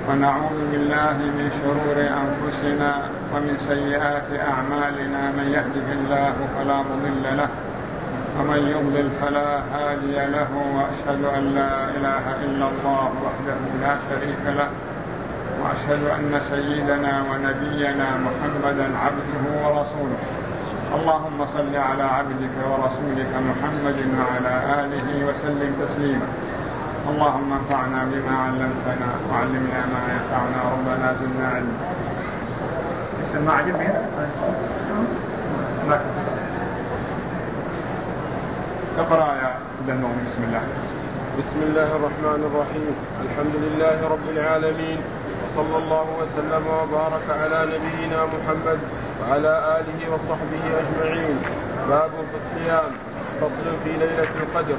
ونعوذ بالله من شرور أنفسنا ومن سيئات أعمالنا. من يهده الله فلا مضل له ومن يضلل فلا هادي له، وأشهد أن لا إله إلا الله وحده لا شريك له، وأشهد أن سيدنا ونبينا محمدا عبده ورسوله. اللهم صل على عبدك ورسولك محمد وعلى آله وسلم تسليما. اللهم انفعنا بما علمتنا وعلمنا ما ينفعنا، ربنا زدنا علما. اسمع عجبني اقرأ يا دنوم. بسم الله. بسم الله الرحمن الرحيم. الحمد لله رب العالمين، وصلى الله وسلم وبارك على نبينا محمد وعلى آله وصحبه أجمعين. باب في الصيام. فصل في ليلة القدر.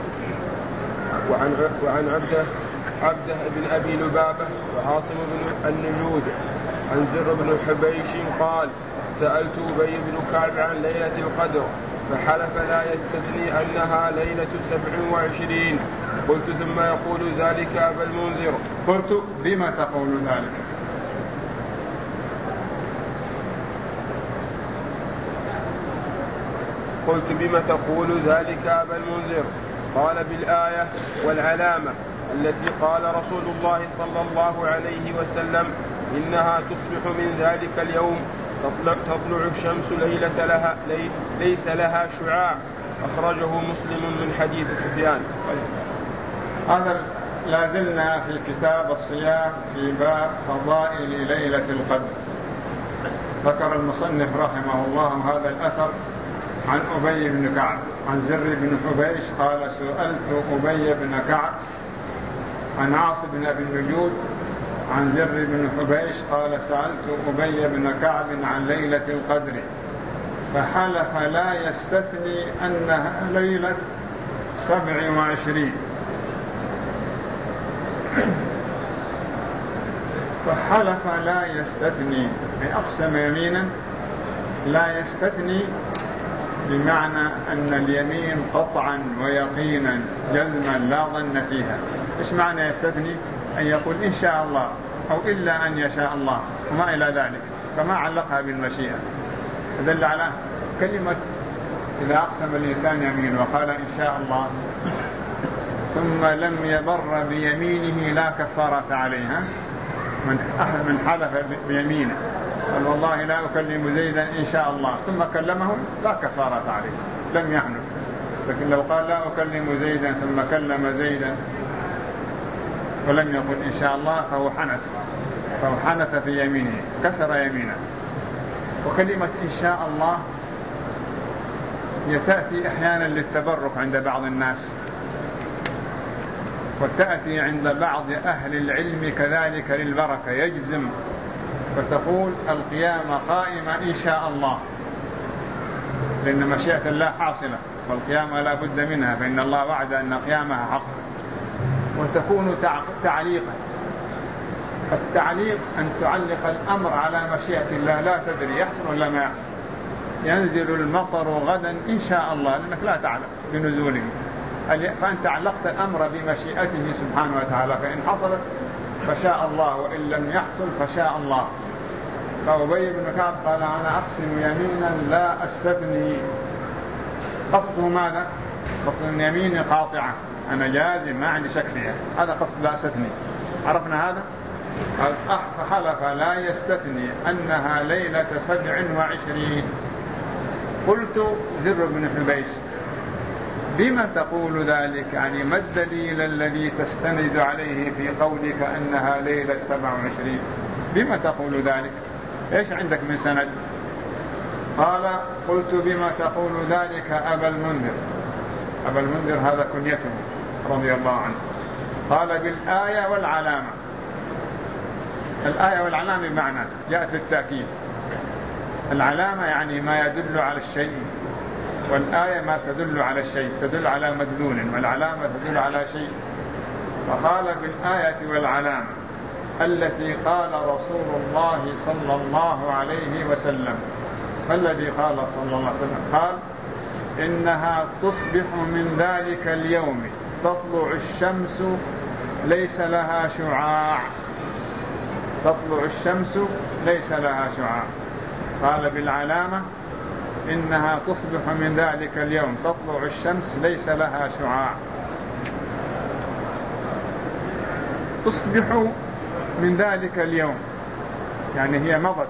وعن عبده بن أبي لبابة وعاصم بن النجود عن زر بن حبيش قال: سألت أبي بن كعب عن ليلة القدر فحلف لا يستثني أنها ليلة 27. قلت: ثم يقول ذلك أبا المنذر. قلت: بما تقول ذلك؟ قلت: بما تقول ذلك أبا المنذر؟ قال: بالآية والعلامة التي قال رسول الله صلى الله عليه وسلم: إنها تصبح من ذلك اليوم تطلع الشمس ليس لها شعاع. أخرجه مسلم من حديث سفيان. هذا لازلنا في كتاب الصيام في باب فضائل ليلة القدر. ذكر المصنف رحمه الله هذا الأثر عن أبي بن كعب عن زر بن حبيش قال: سألت أبي بن كعب عن عاصم بن أبي النجود عن زر بن حبيش قال: سألت أبي بن كعب عن ليلة القدر فحلف لا يستثني أنها ليلة 27. فحلف لا يستثني، أقسم يمينا لا يستثني، بمعنى أن اليمين قطعا ويقينا جزما لا ظن فيها. إيش معنى يستثني؟ أن يقول إن شاء الله أو إلا أن يشاء الله وما إلى ذلك، فما علقها بالمشيئة. دل على كلمة إذا أقسم الإنسان يمين وقال إن شاء الله ثم لم يبر بيمينه لا كفارة عليها. من حلف بيمينه قال: والله لا أكلم زيدا إن شاء الله، ثم كلمه لا كفارة عليه، لم يحنث. لكن لو قال لا أكلم زيدا ثم كلم زيدا ولم يقل إن شاء الله فهو حنث في يمينه، كسر يمينه. وكلمة إن شاء الله تأتي أحيانا للتبرك عند بعض الناس، وتأتي عند بعض أهل العلم كذلك للبركة، يجزم فتقول القيامة قائمة إن شاء الله، لأن مشيئة الله حاصلة والقيامة لا بد منها، فإن الله وعد أن قيامها حق. وتكون تعليقا. التعليق أن تعلق الأمر على مشيئة الله، لا تدري يحصل ولا ما يحصل. ينزل المطر غدا إن شاء الله، لأنك لا تعلم بنزوله، فأنت علقت الأمر بمشيئته سبحانه وتعالى، فإن حصلت فشاء الله وإن لم يحصل فشاء الله. فأبي بن كعب قال: أنا أقسم يمينا لا أستثني. قصده ماذا؟ قصد اليمين قاطعة، أنا جازم ما عندي شك فيها، هذا قصد لا أستثني. عرفنا هذا؟ فحلف لا يستثني أنها ليلة 27. قلت: زر بن حبيش بما تقول ذلك؟ يعني ما الدليل الذي تستند عليه في قولك أنها ليلة 27؟ بما تقول ذلك؟ إيش عندك من سند؟ قال: قلت: بما تقول ذلك أبا المنذر. أبا المنذر هذا كنيته رضي الله عنه. قال: بالآية والعلامة. الآية والعلامة بمعنى جاءت بالتأكيد. العلامة يعني ما يدل على الشيء، والآية ما تدل على الشيء، تدل على مدلول، والعلامة تدل على شيء. فقال: بالآية والعلامة التي قال رسول الله صلى الله عليه وسلم. فالذي قال صلى الله عليه وسلم قال: إنها تصبح من ذلك اليوم، 'تطلع الشمس ليس لها شعاع'. تطلع الشمس ليس لها شعاع. قال بالعلامة إنها تصبح من ذلك اليوم تطلع الشمس ليس لها شعاع. تصبح من ذلك اليوم يعني هي مضت،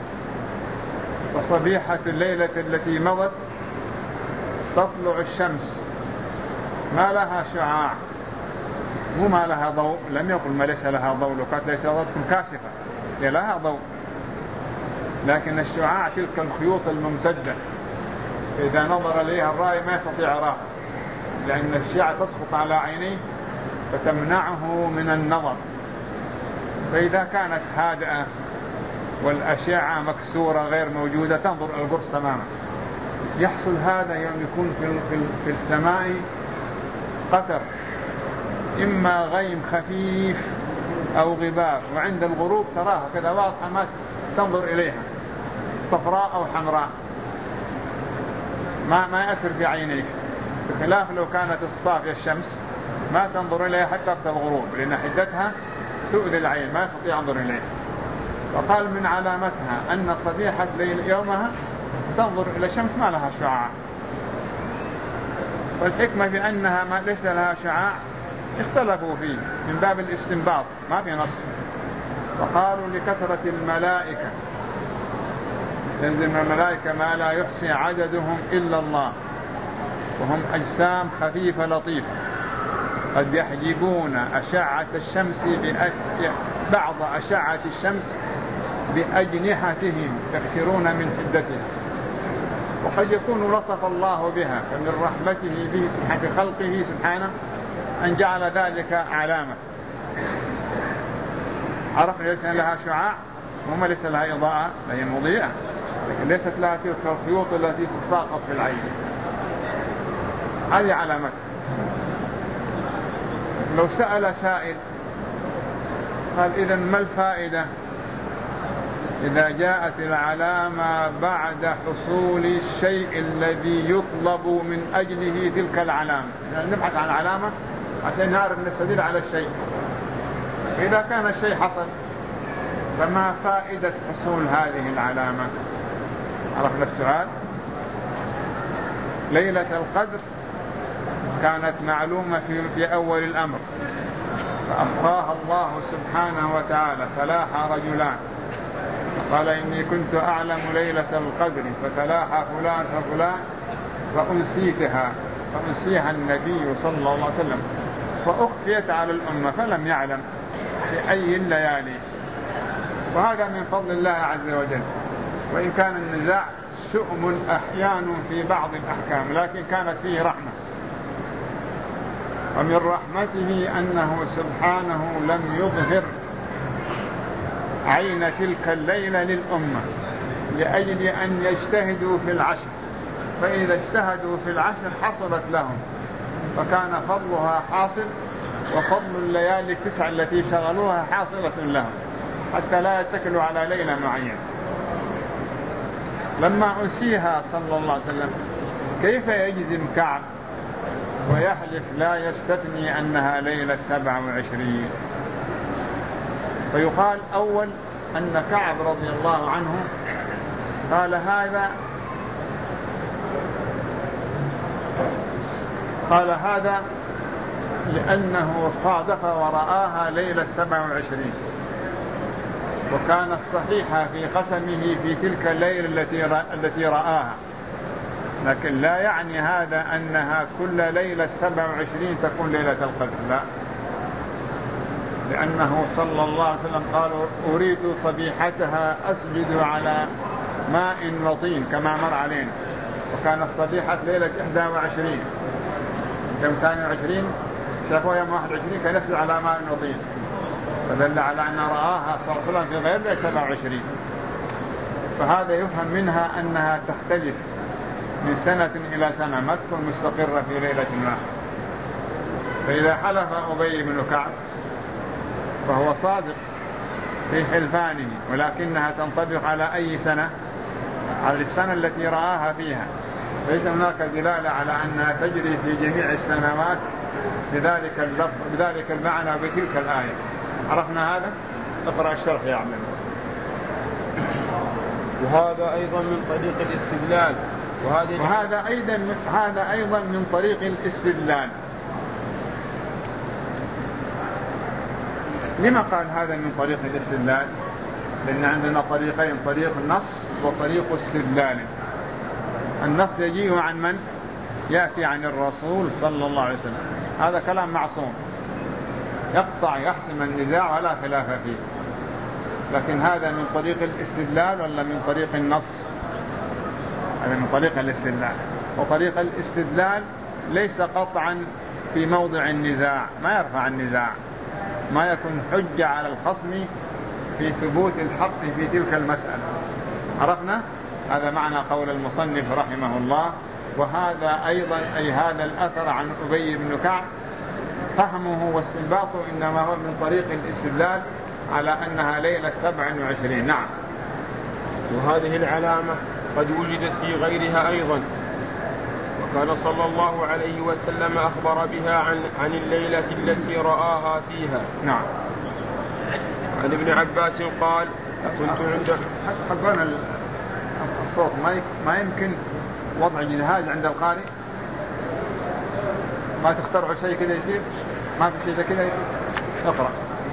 وصبيحة الليلة التي مضت تطلع الشمس ما لها شعاع، مو ما لها ضوء، لم يقل ما ليس لها ضوء، لو كانت ليس لها ضوء تكون كاشفة، هي لها ضوء، لكن الشعاع تلك الخيوط الممتدة إذا نظر إليها الرائي ما يستطيع راه، لأن الشعاع تسقط على عينيه فتمنعه من النظر. فإذا كانت هادئة والأشعة مكسورة غير موجودة تنظر إلى القرص تماما. يحصل هذا يوم يكون في السماء قطر، إما غيم خفيف أو غبار، وعند الغروب تراها كذا واضحة ما تنظر إليها، صفراء أو حمراء، ما يأثر في عينيك، بخلاف لو كانت الصافية الشمس ما تنظر إليها حتى وقت الغروب، لأن حدتها تؤذي العين ما يستطيع ينظر إليها. وقال من علامتها أن صبيحة ليل يومها تنظر إلى الشمس ما لها شعاع. والحكمة في أنها ما ليس لها شعاع اختلفوا فيه من باب الاستنباط، ما في نص. وقالوا لكثرة الملائكة، ينزل الملائكة ما لا يحصي عددهم إلا الله، وهم أجسام خفيفة لطيفة قد يحجبون أشعة الشمس بعض أشعة الشمس بأجنحتهم يكسرون من حدتها. وقد يكون لطف الله بها، فمن رحمته به سبحانه بخلقه سبحانه أن جعل ذلك علامة. عرفنا ليس لها شعاع وما ليس لها إضاءة، هي مضيئة، لكن ليست لها تلك الخيوط التي تساقط في العين، هذه علامتها. لو سأل سائل قال إذن ما الفائدة إذا جاءت العلامة بعد حصول الشيء الذي يطلب من أجله تلك العلامة؟ يعني نبحث عن علامة عشان نعرف نستدل على الشيء. إذا كان الشيء حصل فما فائدة حصول هذه العلامة؟ عرفنا السؤال. ليلة القدر كانت معلومة في أول الأمر، فأخفاها الله سبحانه وتعالى، فلاح رجلان قال إني كنت أعلم ليلة القدر فتلاح فلان ففلان فأنسيها النبي صلى الله عليه وسلم فأخفيت على الأمة فلم يعلم في أي الليالي. وهذا من فضل الله عز وجل، وإن كان النزاع شؤم أحيان في بعض الأحكام لكن كانت فيه رحمة. ومن رحمته أنه سبحانه لم يظهر عين تلك الليلة للأمة لأجل أن يجتهدوا في العشر، فإذا اجتهدوا في العشر حصلت لهم، فكان فضلها حاصل، وفضل الليالي التسع التي شغلوها حاصلة لهم، حتى لا يتكلوا على ليلة معينة. لما أنسيها صلى الله عليه وسلم كيف يجزم كعب ويحلف لا يستثني أنها ليلة 27؟ فيقال أول أن كعب رضي الله عنه قال هذا لأنه صادف ورآها ليلة 27، وكان الصحيح في قسمه في تلك الليلة التي رآها، لكن لا يعني هذا أنها كل ليلة 27 تكون ليلة القدر، لا، لأنه صلى الله عليه وسلم قال أريد صبيحتها أسجد على ماء وطين كما مر علينا، وكان الصبيحة ليلة 21 يوم 22 شافوا يوم 21 كان يسجد على ماء وطين، فدل على أن رآها صلى الله عليه وسلم في غير 27. فهذا يفهم منها أنها تختلف من سنة إلى سنة، ما تكون مستقرة في ليلة ما. فإذا حلف أبي بن كعب فهو صادق في حلفانه، ولكنها تنطبق على أي سنة؟ على السنة التي رآها فيها، ليس هناك دلالة على أنها تجري في جميع السنوات بذلك اللفظ بذلك المعنى بتلك الآية. عرفنا هذا؟ اقرأ الشرح يا عم. وهذا أيضا من طريق الاستدلال. هذا أيضا من طريق الاستدلال. لما قال هذا من طريق الاستدلال؟ لأن عندنا طريقين، طريق النص وطريق استدلال. النص يجيه عن من؟ يأتي عن الرسول صلى الله عليه وسلم، هذا كلام معصوم يقطع يحسم النزاع ولا خلاف فيه. لكن هذا من طريق الاستدلال ولا من طريق النص؟ هذا من طريق الاستدلال. وطريق الاستدلال ليس قطعا في موضع النزاع، ما يرفع النزاع، ما يكون حجة على الخصم في ثبوت الحق في تلك المسألة. عرفنا؟ هذا معنى قول المصنف رحمه الله. وهذا أيضا أي هذا الأثر عن أبي بن كعب فهمه واستنباطه إنما هو من طريق الاستدلال على أنها ليلة 27. نعم. وهذه العلامة قد وجدت في غيرها أيضا، وكان صلى الله عليه وسلم أخبر بها عن الليلة التي رآها فيها. نعم. عن ابن عباس قال كنت عند حقنا الصوت ما يمكن وضع جهاز عند القارئ، ما تخترعوا شيء كذا يصير، ما في شيء كذا اقرأ.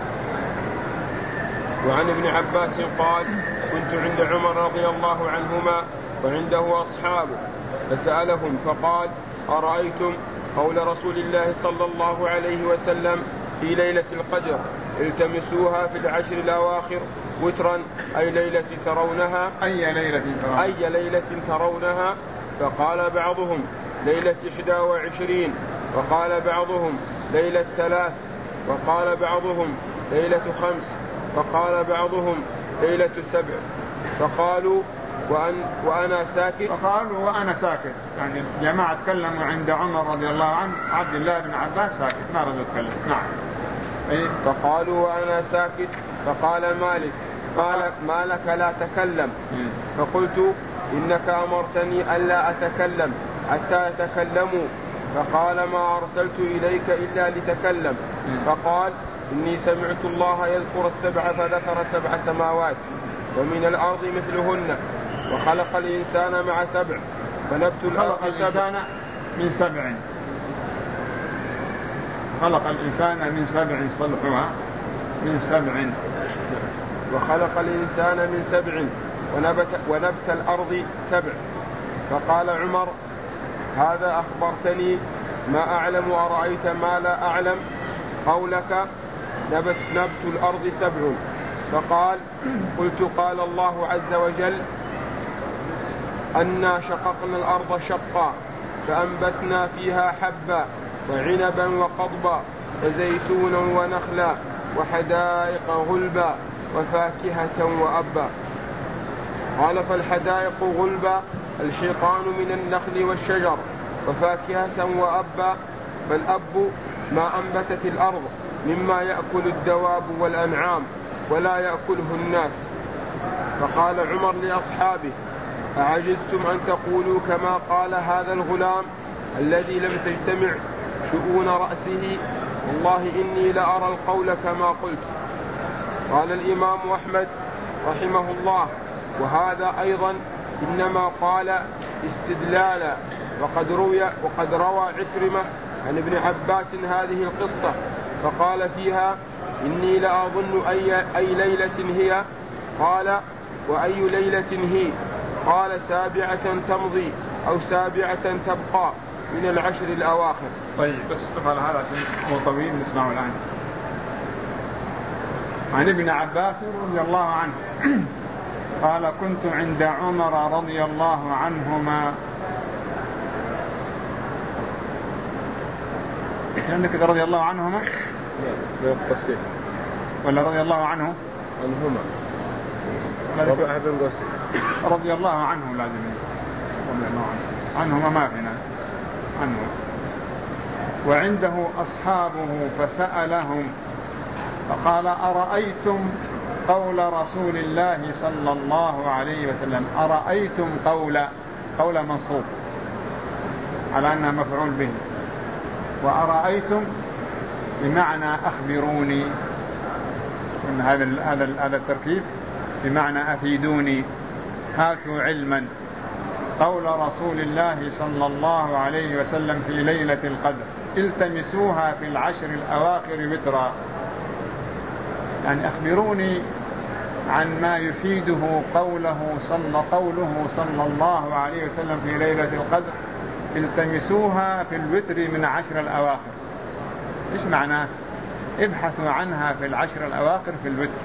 وعن ابن عباس قال كنت عند عمر رضي الله عنهما وعنده أصحابه فسألهم فقال أرأيتم قول رسول الله صلى الله عليه وسلم في ليلة القدر التمسوها في العشر الأواخر وترا أي ليلة ترونها أي ليلة ترونها. فقال بعضهم ليلة 21، وقال بعضهم ليلة 3، وقال بعضهم ليلة 5، وقال بعضهم ليلة 7. فقالوا وأنا ساكت. يعني جماعة تكلموا عند عمر رضي الله عنه، عبد الله بن عباس ساكت ما رضي يتكلم. نعم. فقالوا وأنا ساكت. فقال مالك ما لك لا تكلم؟ فقلت إنك أمرتني ألا أتكلم حتى يتكلموا. فقال ما أرسلت إليك إلا لتكلم. فقال إني سمعت الله يذكر السبع فذكر 7 سماوات ومن الأرض مثلهن، وخلق الإنسان مع 7 فنبت الأرض 7 من 7. خلق الإنسان من 7 صلحها من 7. وخلق الإنسان من 7 ونبت الأرض 7. فقال عمر هذا أخبرتني ما أعلم أرأيت ما لا أعلم؟ قولك نبت الأرض 7. فقال قلت قال الله عز وجل أنا شققنا الأرض شقا فأنبتنا فيها حبا وعنبا وقضبا وزيتونا ونخلا وحدائق غلبا وفاكهة وأبا. قال فالحدائق غلبا الحيطان من النخل والشجر، وفاكهة وأبا فالأب ما أنبتت الأرض مما يأكل الدواب والأنعام ولا يأكله الناس. فقال عمر لأصحابه أعجزتم أن تقولوا كما قال هذا الغلام الذي لم تجتمع شؤون رأسه؟ والله إني لأرى القول كما قلت. قال الإمام أحمد رحمه الله وهذا أيضا إنما قال استدلالا. وقد روى عكرمة عن ابن عباس هذه القصة فقال فيها إني لأظن أي ليلة هي؟ قال وأي ليلة هي؟ قال 7 تمضي أو 7 تبقى من العشر الأواخر. طيب بس قال هذا هو طويل نسمعه الآن. عن ابن عباس رضي الله عنه قال كنت عند عمر رضي الله عنهما. عندك رضي الله عنهما ولا رضي الله عنه عنهما رضي الله عنه لازم رضي الله عنهما ما فينا عنه. وعنده أصحابه فسألهم فقال أرأيتم قول رسول الله صلى الله عليه وسلم. أرأيتم قول منصوب على أنها مفعول به، وأرأيتم بمعنى أخبروني، إن هذا التركيب بمعنى أفيدوني، هاتوا علما. قول رسول الله صلى الله عليه وسلم في ليلة القدر: التمسوها في العشر الأواخر وترا، يعني أخبروني عن ما يفيده قوله صلى الله عليه وسلم في ليلة القدر: التمسوها في الوتر من 10 الأواخر. إيش معناه؟ ابحثوا عنها في 10 الأواخر في الوتر.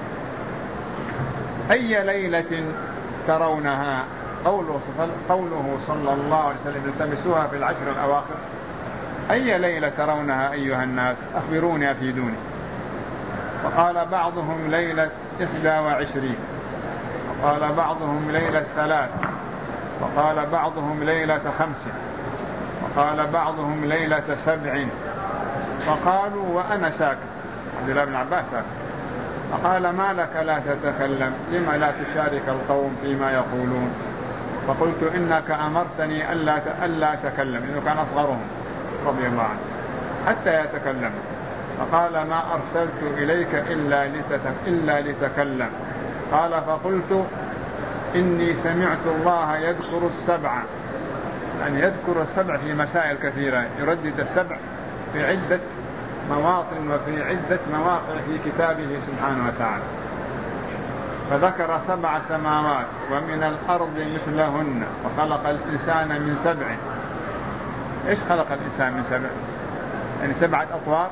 أي ليلة ترونها؟ قوله صلى الله عليه وسلم: التمسوها في 10 الأواخر. أي ليلة ترونها أيها الناس؟ أخبروني أفيدوني. وقال بعضهم ليلة 21، وقال بعضهم ليلة 3، وقال بعضهم ليلة 5، وقال بعضهم ليلة 7. فقالوا وأنا ساكت، عبد الله بن عباس ساكت، فقال: ما لك لا تتكلم؟ لما لا تشارك القوم فيما يقولون؟ فقلت: إنك أمرتني ألا أتكلم، لأنه كان أصغرهم رضي الله عنه، حتى يتكلم. فقال: ما أرسلت إليك إلا لتكلم. قال: فقلت: إني سمعت الله يذكر السبع، يعني يذكر السبع في مسائل كثيرة، يردد السبع في عدة مواطن وفي عدة مواقع في كتابه سبحانه وتعالى. فذكر 7 سماوات ومن الأرض مثلهن وخلق الإنسان من 7. إيش خلق الإنسان من 7؟ يعني 7 أطوار،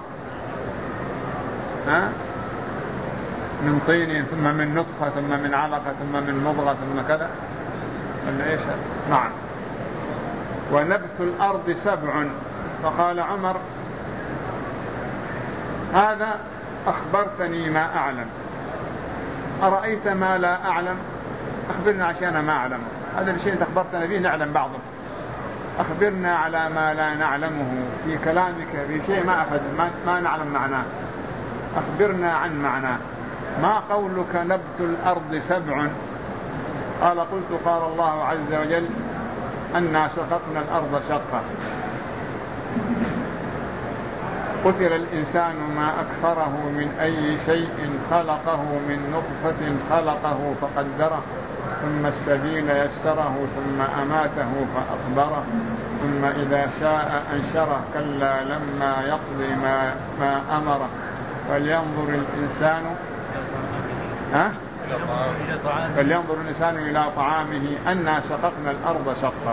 من طين ثم من نطفة ثم من علقة ثم من مضغة ثم كذا، ولا إيش؟ نعم. ونبت الأرض 7. فقال عمر: هذا أخبرتني ما أعلم، أرأيت ما لا أعلم؟ أخبرنا عشان ما أعلم، هذا الشيء أنت أخبرتنا به نعلم بعضه، أخبرنا على ما لا نعلمه في كلامك، في شيء ما نعلم معناه، أخبرنا عن معناه. ما قولك نبت الأرض 7؟ قال: قلت: قال الله عز وجل: أنا شققنا الأرض شقا. قتل الإنسان ما أكفره من أي شيء خلقه من نطفة خلقه فقدره ثم السبيل يسره ثم أماته فأقبره ثم إذا شاء أنشره كلا لما يقضي ما أمره فلينظر الإنسان إلى طعامه أنا شققنا الأرض شقا.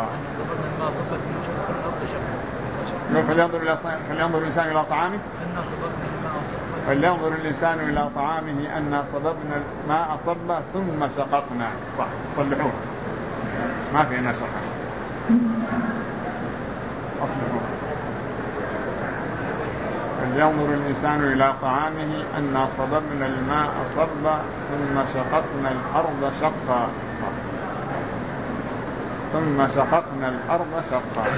فلينظر الإنسان إلى طعامه فلينظر الإنسان إلى طعامه أنا صببنا الماء صبا ثم شققنا. صح، صلحوه، ما في أنا شقق، أصلحوه. فلينظر الإنسان إلى طعامه أنا صببنا الماء صبا ثم شققنا الأرض شقا. صح، ثم شققنا الأرض شقا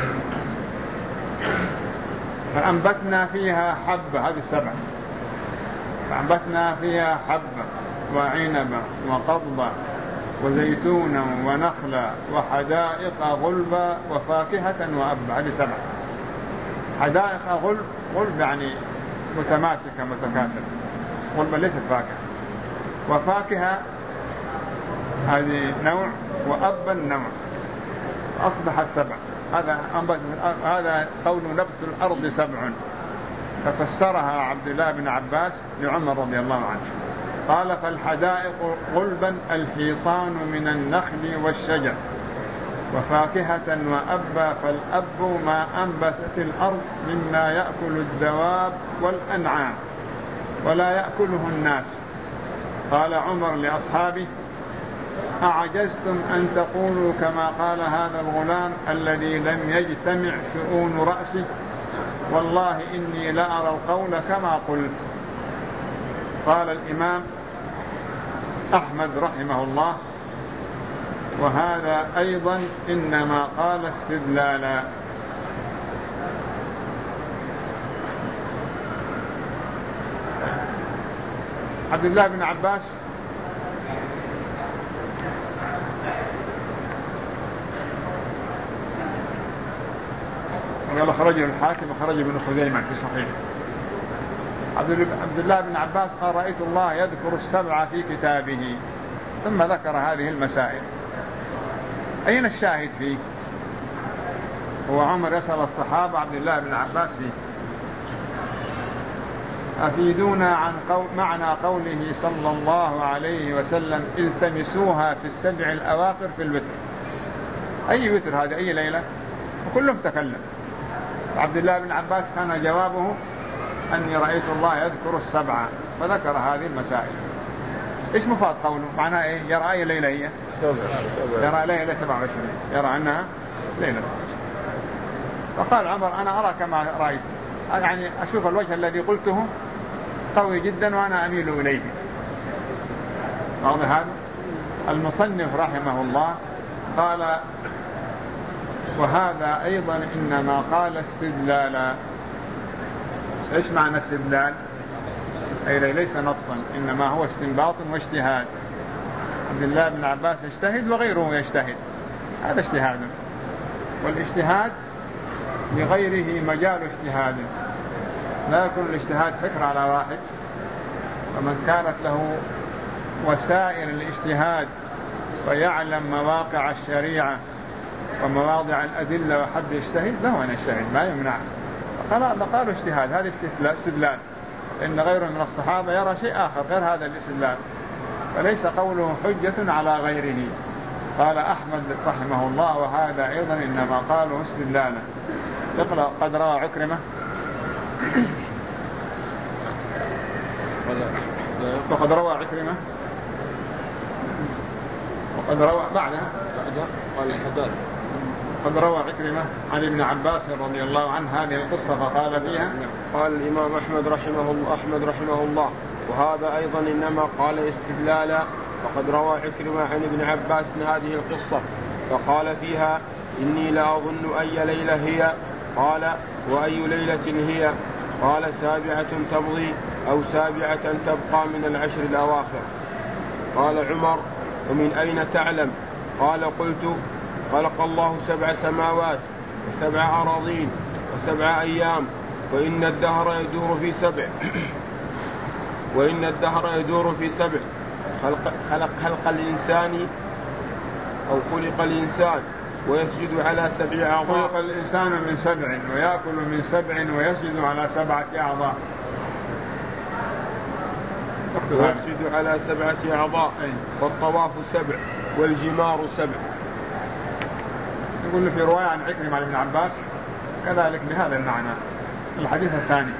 فأنبتنا فيها حبة. هذه 7. فأنبتنا فيها حبة وعنبا وقضبا وزيتونا ونخلا وحدائق غلبا وفاكهة وأبا. هذه 7. حدائق غلب يعني متماسكة متكاثرة، غلبا ليست فاكهة، وفاكهة هذه نوع وأبا نوع، أصبحت 7. هذا قول نبت الأرض 7. ففسرها عبد الله بن عباس لعمر رضي الله عنه، قال: فالحدائق غلبا الحيطان من النخل والشجر، وفاكهة وأبا فالأب ما أنبتت الأرض مما يأكل الدواب والأنعام ولا يأكله الناس. قال عمر لأصحابه: أعجزتم أن تقولوا كما قال هذا الغلام الذي لم يجتمع شؤون رأسه؟ والله إني لأرى القول كما قلت. قال الإمام أحمد رحمه الله: وهذا أيضا إنما قال استدلالا. عبد الله بن عباس قال: خرج الحاكم وخرج ابن خزيمة في صحيح عبد الله بن عباس قال رأيت الله يذكر السبع في كتابه، ثم ذكر هذه المسائل. أين الشاهد فيه؟ هو عمر يسأل الصحابة عبد الله بن عباس فيه. أفيدونا عن معنى قوله صلى الله عليه وسلم التمسوها في السبع الأواخر في الوتر. أي وتر هذه؟ أي ليلة؟ وكلهم تكلم. عبد الله بن عباس كان جوابه أني رأيت الله يذكر السبعة، فذكر هذه المسائل. إيش مفاد قوله؟ معناه إيه؟ يرى أي ليلة هي؟ يرى ليلة 27، يرى أنها ليلة. فقال عمر أنا أرى كما رأيت، يعني أشوف الوجه الذي قلته قوي جدا وأنا أميل إليه. واضح هذا؟ المصنف رحمه الله قال وهذا أيضا إنما قال استدلالا. إيش معنى استدلال؟ أي ليس نصا، إنما هو استنباط واجتهاد. عبد الله بن عباس يجتهد وغيره يجتهد، هذا اجتهاد، والاجتهاد لغيره مجال اجتهاد، لا يكون الاجتهاد حكر على واحد. ومن كانت له وسائل الاجتهاد ويعلم مواقع الشريعة ومواضع الأدلة وحب يجتهد له أن يجتهد، ما يمنع. قالوا اجتهاد، هذا استدلال، إن غيره من الصحابة يرى شيء آخر غير هذا الاستدلال، فليس قوله حجة على غيره. قال أحمد رحمه الله وهذا أيضا إنما قالوا استدلالا. اقرأ. قد روى عكرمة وقد روى عكرمة وقد روى بعدها قال الحداد. قد روى عكرمة عن ابن عباس رضي الله عنه هذه القصة فقال فيها. قال الإمام أحمد رحمه الله وهذا أيضا إنما قال استدلالا. وقد روى عكرمة عن ابن عباس هذه القصة فقال فيها إني لا أظن أي ليلة هي. قال وأي ليلة هي؟ قال 7 تمضي أو 7 تبقى من العشر الأواخر. قال عمر ومن أين تعلم؟ قال قلت خلق الله 7 سماوات و7 أراضين و7 أيام وإن الدهر يدور في 7 خلق الإنسان أو خلق الإنسان ويسجد على 7 أعضاء. خلق الإنسان من 7 ويأكل من 7 ويسجد على 7 أعضاء. ويسجد على 7 أعضاء والطواف 7 والجمار 7. يقول في رواية عن عكرمة عن ابن عباس كذلك بهذا المعنى. الحديث الثاني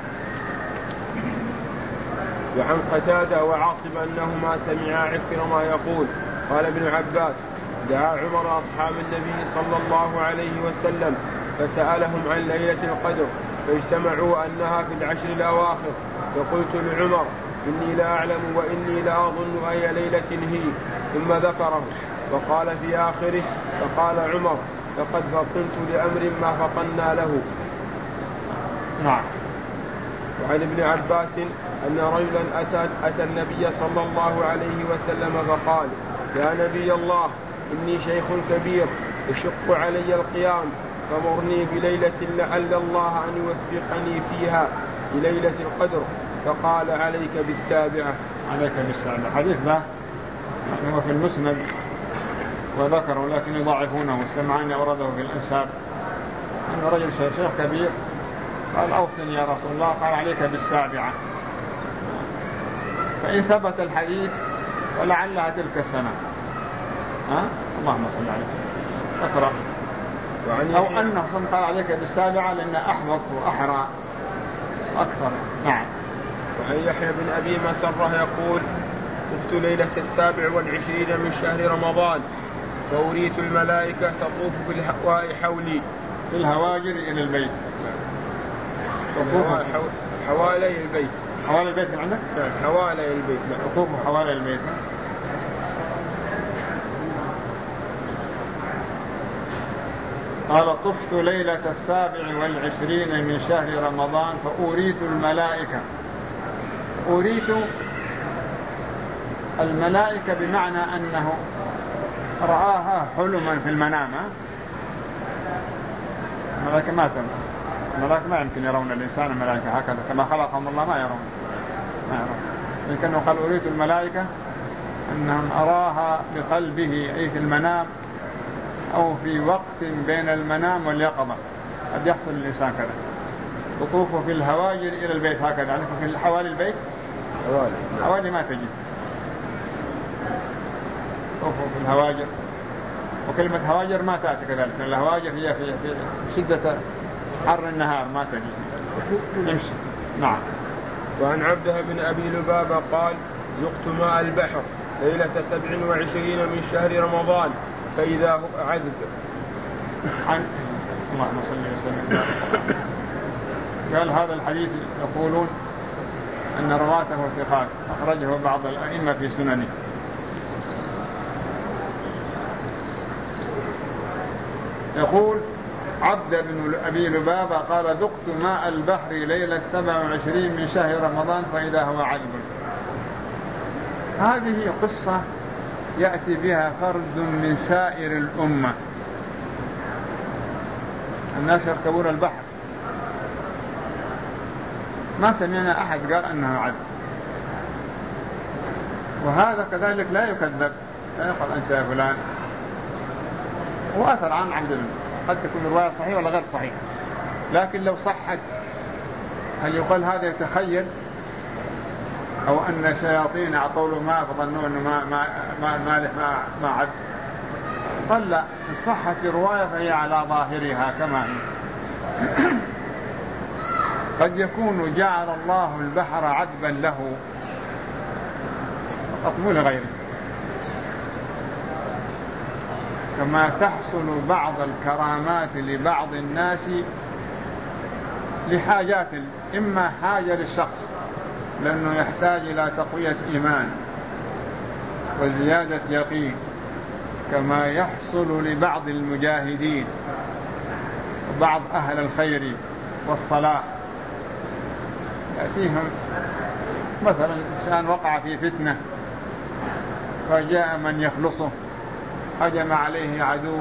وعن قتادة وعاصم أنهما سمعا عكرمة يقول قال ابن عباس دعا عمر أصحاب النبي صلى الله عليه وسلم فسألهم عن ليلة القدر فاجتمعوا أنها في العشر الأواخر، فقلت لعمر إني لا أعلم وإني لا أظن أي ليلة هي، ثم ذكره وقال في آخره فقال عمر لقد فطنت لأمر ما فطنا له. نعم. وعن ابن عباس أن رجلا أتى النبي صلى الله عليه وسلم فقال يا نبي الله إني شيخ كبير يشق علي القيام فمرني بليلة لعل الله أن يوفقني فيها بليلة القدر. فقال عليك بالسابعة. عليك بالسابعة. حديث ذا هو في المسند وذكره لكن يضاعفونه. والسمعاني أورده في الأنساب أن رجل شيخ كبير قال أوصني يا رسول الله، قال عليك بالسابعة. فإن ثبت الحديث ولعلها تلك السنة. اللهم صل على سيدنا. اقرأ. أو أنه قال عليك بالسابعة لأن أحوط وأحرى أكثر. نعم. وعن يحيى بن أبي مسرة يقول طفت ليلة 27 من شهر رمضان فأريت الملائكة تطوف بالهواء حولي في الهواجر إلى البيت. حوالي البيت. حوالي البيت عندك؟ حوالي البيت. تطوف حوالي البيت. قال طفت ليلة 27 من شهر رمضان فأريت الملائكة. أريت الملائكة بمعنى أنه رآها حلما في المنام. الملائكة ما يمكن يرون الإنسان الملائكة هكذا كما خلقهم الله، ما يرون. لكنه قال أريت الملائكة أنهم أراها بقلبه أي في المنام أو في وقت بين المنام واليقظة قد يحصل الإنسان كذا. تطوف في الهواجر إلى البيت هكذا، عندكم في حوالي البيت حوالي ما تجد طوفوا في الهواجر، وكلمة هواجر ما تأتي كذلك، الهواجر هي في شدة حر النهار ما تجد يمشي. نعم. وعن عبده بن أبي لبابة قال ذقت ماء البحر ليلة 27 من شهر رمضان فإذا هو عذب. عن اللهم صل وسلم. قال هذا الحديث يقولون أن رواته ثقات، أخرجه بعض الأئمة في سننه. يقول عبد بن أبي لبابة قال ذقت ماء البحر ليلة 27 من شهر رمضان فإذا هو عذب. هذه قصة يأتي بها فرد من سائر الأمة. الناس يركبون البحر ما سمعنا أحد قال أنه عذب، وهذا كذلك لا يكذب، لا يقول أنت يا فلان. وأثر عن عبد الله قد تكون الرواية صحيحة ولا غير صحيحة، لكن لو صحت هل يقال هذا يتخيل أو أن الشياطين أعطوا له ماء فظنوا أنه ما عذب؟ قال لا، إن صحت الرواية فهي على ظاهرها كما هي. قد يكون جعل الله البحر عذبا له فقط مو لغيره، كما تحصل بعض الكرامات لبعض الناس لحاجات، إما حاجة للشخص لأنه يحتاج إلى تقوية إيمان وزيادة يقين، كما يحصل لبعض المجاهدين وبعض أهل الخير والصلاح. يأتيهم مثلا الإنسان وقع في فتنة فجاء من يخلصه، هجم عليه عدو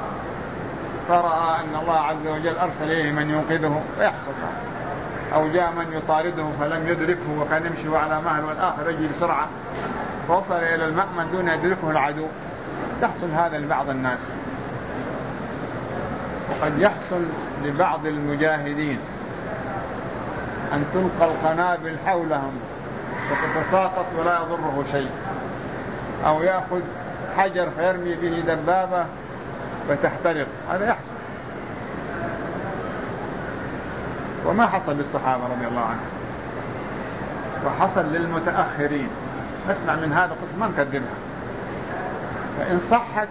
فرأى أن الله عز وجل أرسل إليه من ينقذه فيحصل، أو جاء من يطارده فلم يدركه وكان يمشي على مهل والآخر يجي بسرعة فوصل إلى المأمن دون يدركه العدو. تحصل هذا لبعض الناس. وقد يحصل لبعض المجاهدين أن تلقى القنابل حولهم وتتساقط ولا يضره شيء، أو يأخذ حجر فيرمي به دبابة فتحترق، هذا يحصل. وما حصل للصحابة رضي الله عنهم، وحصل للمتأخرين. نسمع من هذا قصة ما نكذبها، فإن صحت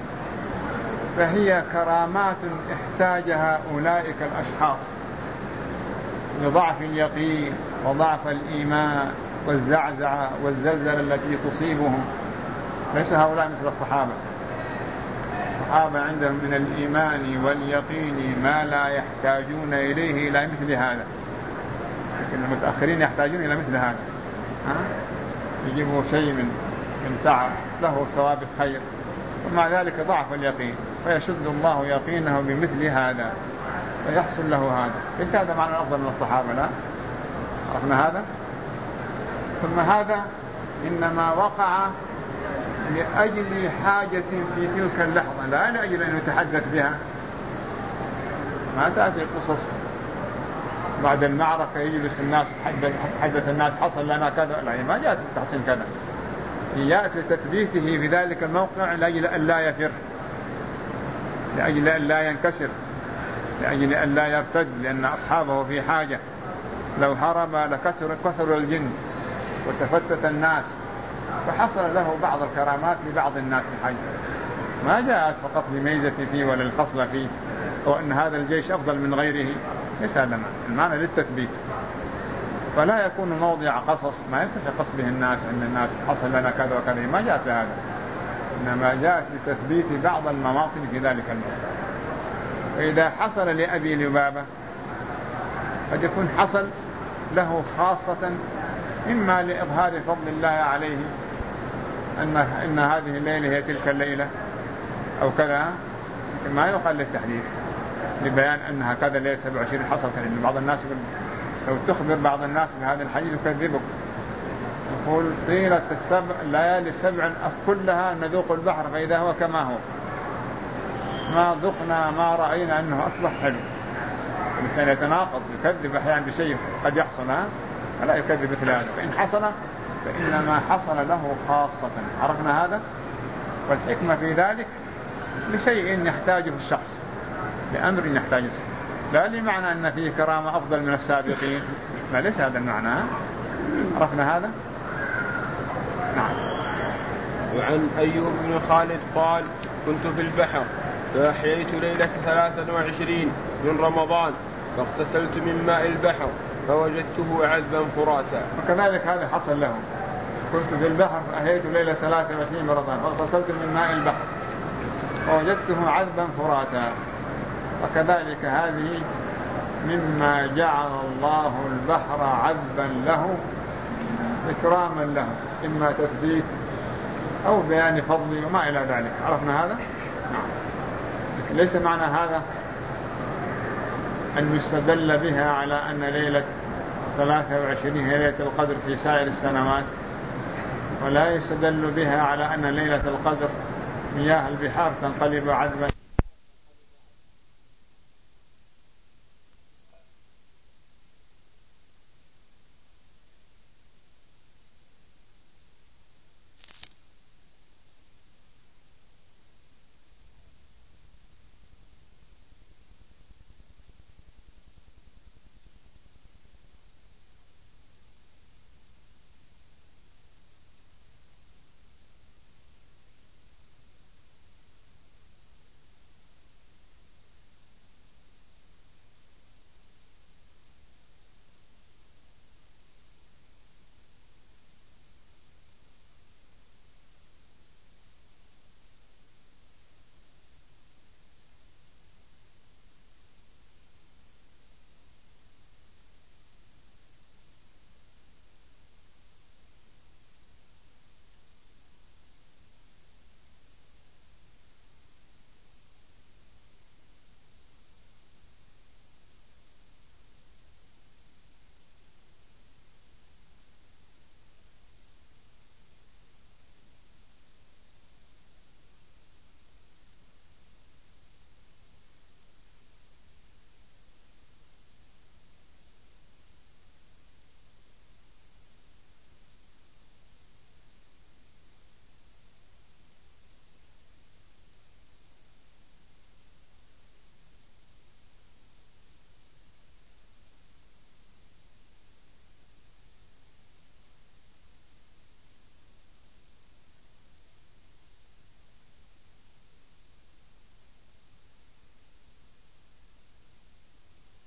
فهي كرامات احتاجها أولئك الأشخاص لضعف اليقين وضعف الإيمان والزعزعة والزلزلة التي تصيبهم. ليس هؤلاء مثل الصحابة. الصحابة عندهم من الإيمان واليقين ما لا يحتاجون إليه إلى مثل هذا، لكن المتأخرين يحتاجون إلى مثل هذا. يجيبوا شيء من تعب له ثواب الخير، ومع ذلك ضعف اليقين فيشد الله يقينه بمثل هذا فيحصل له هذا. ليس هذا معنى أفضل من الصحابة، لا، عرفنا هذا. ثم هذا إنما وقع لأجل حاجة في تلك اللحظة، لا لأجل أن يتحدث بها. ما تأتي قصص بعد المعركة يجلس الناس تحدث الناس حصل لنا كذا، لا، ما جاءت تحصل كذا، يأتي تثبيته في ذلك الموقع لأجل أن لا يفر، لأجل أن لا ينكسر، لأجل أن لا يرتد، لأن أصحابه في حاجة. لو هرب لكسر الجن وتفتت الناس. فحصل له بعض الكرامات لبعض الناس الحي، ما جاءت فقط لميزة فيه ولا الخصلة فيه وأن هذا الجيش أفضل من غيره. ليس هذا المعنى للتثبيت. فلا يكون موضع قصص ما يصح قصبه الناس عند الناس حصل لنا كذا وكذا، ما جاءت لهذا، إنما جاءت لتثبيت بعض المواطن في ذلك الموضع. فإذا حصل لأبي لبابة قد يكون حصل له خاصة، إما لإظهار فضل الله عليه أن هذه الليلة هي تلك الليلة أو كذا، ما يقال للتحديث لبيان أنها كذا ليلة 27 حصلت. لأن بعض الناس لو تخبر بعض الناس بهذا الحديث يكذبك يقول طيلة الليالي السبع كلها نذوق البحر فإذا هو كما هو، ما ذقنا ما رأينا أنه أصبح حلو. الإنسان يتناقض، يكذب أحيانا بشيء قد يحصل، فلا يكذب مثل هذا، فإن حصل فإنما حصل له خاصة. عرفنا هذا؟ والحكمة في ذلك لشيء يحتاجه الشخص، لأمر يحتاجه، لا لمعنى أن فيه كرامة أفضل من السابقين، ما ليس هذا المعنى. عرفنا هذا؟ نعم. وعن أيوب بن خالد قال: كنت في البحر فأحييت ليلة 23 من رمضان فاغتسلت من ماء البحر فوجدته عذبا فراتا. وكذلك هذا حصل له، كنت في البحر فأحييت ليلة 23 من رمضان فاغتسلت من ماء البحر فوجدته عذبا فراتا. وكذلك هذه مما جعل الله البحر عذبا له إكراما له، إما تثبيت أو بيان فضل وما إلى ذلك. عرفنا هذا؟ نعم. ليس معنى هذا أن يستدل بها على أن ليلة 23 هي ليلة القدر في سائر السنوات، ولا يستدل بها على أن ليلة القدر مياه البحار تنقلب عذبا